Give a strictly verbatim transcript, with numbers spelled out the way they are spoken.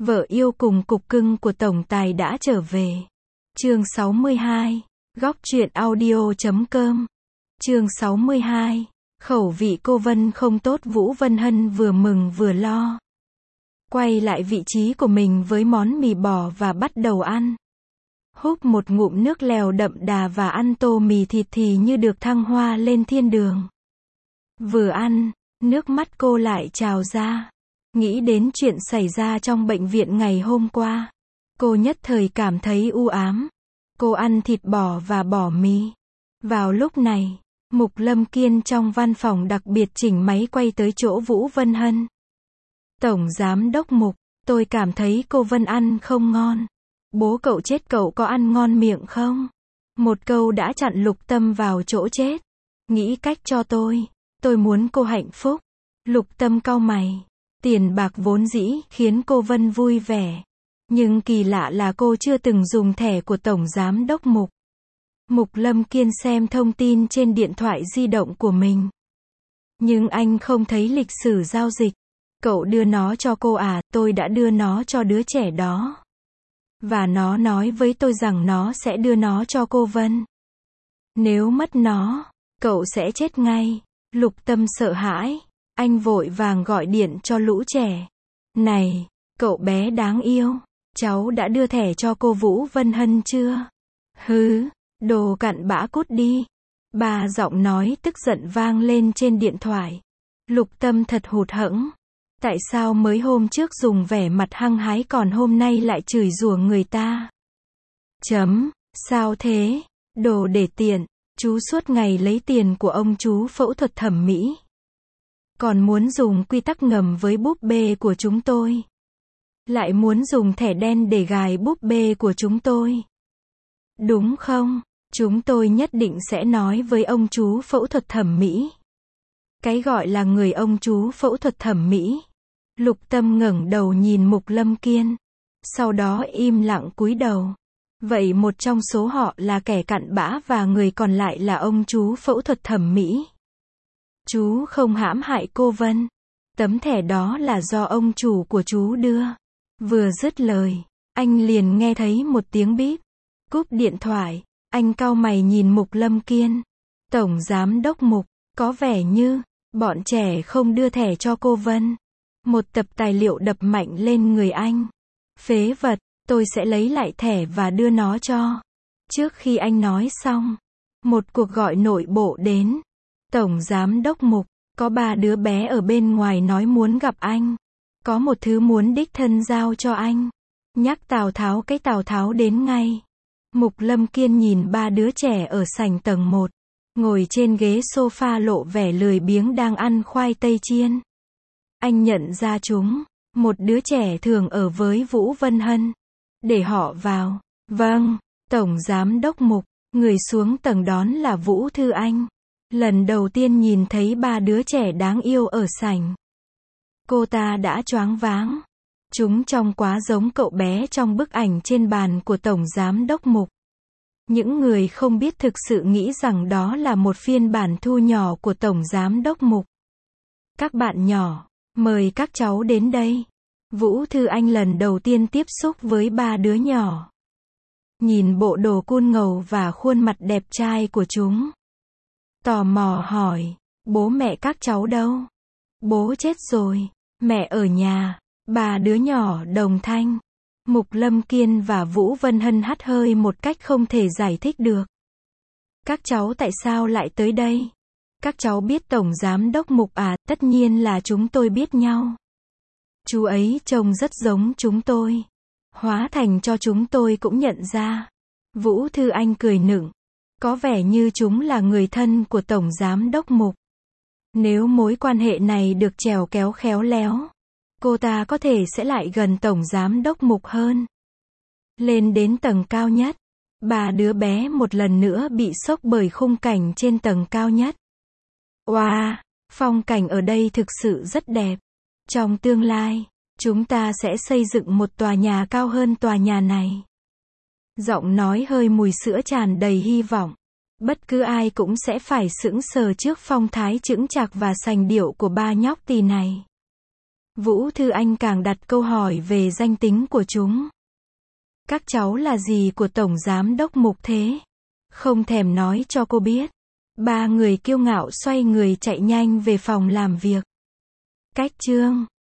Vợ yêu cùng cục cưng của tổng tài đã trở về. Chương sáu mươi hai. Góc truyện audio chấm com. Chương sáu mươi hai. Khẩu vị cô Vân không tốt. Vũ Vân Hân vừa mừng vừa lo. Quay lại vị trí của mình với món mì bò và bắt đầu ăn. Húp một ngụm nước lèo đậm đà và ăn tô mì thịt thì như được thăng hoa lên thiên đường. Vừa ăn, nước mắt cô lại trào ra. Nghĩ đến chuyện xảy ra trong bệnh viện ngày hôm qua. Cô nhất thời cảm thấy u ám. Cô ăn thịt bò và bò mì. Vào lúc này, Mục Lâm Kiên trong văn phòng đặc biệt chỉnh máy quay tới chỗ Vũ Vân Hân. Tổng Giám đốc Mục, tôi cảm thấy cô Vân ăn không ngon. Bố cậu chết, cậu có ăn ngon miệng không? Một câu đã chặn Lục Tâm vào chỗ chết. Nghĩ cách cho tôi. Tôi muốn cô hạnh phúc. Lục Tâm cau mày. Tiền bạc vốn dĩ khiến cô Vân vui vẻ. Nhưng kỳ lạ là cô chưa từng dùng thẻ của Tổng Giám đốc Mục. Mục Lâm Kiên xem thông tin trên điện thoại di động của mình. Nhưng anh không thấy lịch sử giao dịch. Cậu đưa nó cho cô à? Tôi đã đưa nó cho đứa trẻ đó. Và nó nói với tôi rằng nó sẽ đưa nó cho cô Vân. Nếu mất nó, cậu sẽ chết ngay. Lục Tâm sợ hãi. Anh vội vàng gọi điện cho lũ trẻ. Này, cậu bé đáng yêu, cháu đã đưa thẻ cho cô Vũ Vân Hân chưa? Hứ, đồ cặn bã, cút đi. Bà giọng nói tức giận vang lên trên điện thoại. Lục Tâm thật hụt hẫng. Tại sao mới hôm trước dùng vẻ mặt hăng hái còn hôm nay lại chửi rủa người ta? Chấm, sao thế? Đồ để tiện, chú suốt ngày lấy tiền của ông chú phẫu thuật thẩm mỹ. Còn muốn dùng quy tắc ngầm với búp bê của chúng tôi. Lại muốn dùng thẻ đen để gài búp bê của chúng tôi. Đúng không? Chúng tôi nhất định sẽ nói với ông chú phẫu thuật thẩm mỹ. Cái gọi là người ông chú phẫu thuật thẩm mỹ. Lục Tâm ngẩng đầu nhìn Mục Lâm Kiên. Sau đó im lặng cúi đầu. Vậy một trong số họ là kẻ cặn bã và người còn lại là ông chú phẫu thuật thẩm mỹ. Chú không hãm hại cô Vân. Tấm thẻ đó là do ông chủ của chú đưa. Vừa dứt lời, anh liền nghe thấy một tiếng bíp. Cúp điện thoại, anh cau mày nhìn Mục Lâm Kiên. Tổng Giám đốc Mục, có vẻ như bọn trẻ không đưa thẻ cho cô Vân. Một tập tài liệu đập mạnh lên người anh. Phế vật, tôi sẽ lấy lại thẻ và đưa nó cho. Trước khi anh nói xong, một cuộc gọi nội bộ đến. Tổng Giám đốc Mục, có ba đứa bé ở bên ngoài nói muốn gặp anh. Có một thứ muốn đích thân giao cho anh. Nhắc Tào Tháo cái Tào Tháo đến ngay. Mục Lâm Kiên nhìn ba đứa trẻ ở sảnh tầng một. Ngồi trên ghế sofa lộ vẻ lười biếng đang ăn khoai tây chiên. Anh nhận ra chúng. Một đứa trẻ thường ở với Vũ Vân Hân. Để họ vào. Vâng, Tổng Giám đốc Mục. Người xuống tầng đón là Vũ Thư Anh. Lần đầu tiên nhìn thấy ba đứa trẻ đáng yêu ở sảnh. Cô ta đã choáng váng. Chúng trông quá giống cậu bé trong bức ảnh trên bàn của Tổng Giám đốc Mục. Những người không biết thực sự nghĩ rằng đó là một phiên bản thu nhỏ của Tổng Giám đốc Mục. Các bạn nhỏ, mời các cháu đến đây. Vũ Thư Anh lần đầu tiên tiếp xúc với ba đứa nhỏ. Nhìn bộ đồ cool ngầu và khuôn mặt đẹp trai của chúng. Tò mò hỏi, bố mẹ các cháu đâu? Bố chết rồi, mẹ ở nhà. Ba đứa nhỏ đồng thanh. Mục Lâm Kiên và Vũ Vân Hân hắt hơi một cách không thể giải thích được. Các cháu tại sao lại tới đây? Các cháu biết Tổng Giám đốc Mục à? Tất nhiên là chúng tôi biết nhau. Chú ấy trông rất giống chúng tôi. Hóa thành cho chúng tôi cũng nhận ra. Vũ Thư Anh cười nựng. Có vẻ như chúng là người thân của Tổng Giám đốc Mục. Nếu mối quan hệ này được chèo kéo khéo léo, cô ta có thể sẽ lại gần Tổng Giám đốc Mục hơn. Lên đến tầng cao nhất, ba đứa bé một lần nữa bị sốc bởi khung cảnh trên tầng cao nhất. Wow, phong cảnh ở đây thực sự rất đẹp. Trong tương lai, chúng ta sẽ xây dựng một tòa nhà cao hơn tòa nhà này. Giọng nói hơi mùi sữa tràn đầy hy vọng. Bất cứ ai cũng sẽ phải sững sờ trước phong thái chững chạc và sành điệu của ba nhóc tì này. Vũ Thư Anh càng đặt câu hỏi về danh tính của chúng. Các cháu là gì của Tổng Giám đốc Mục thế? Không thèm nói cho cô biết. Ba người kiêu ngạo xoay người chạy nhanh về phòng làm việc. Cách chương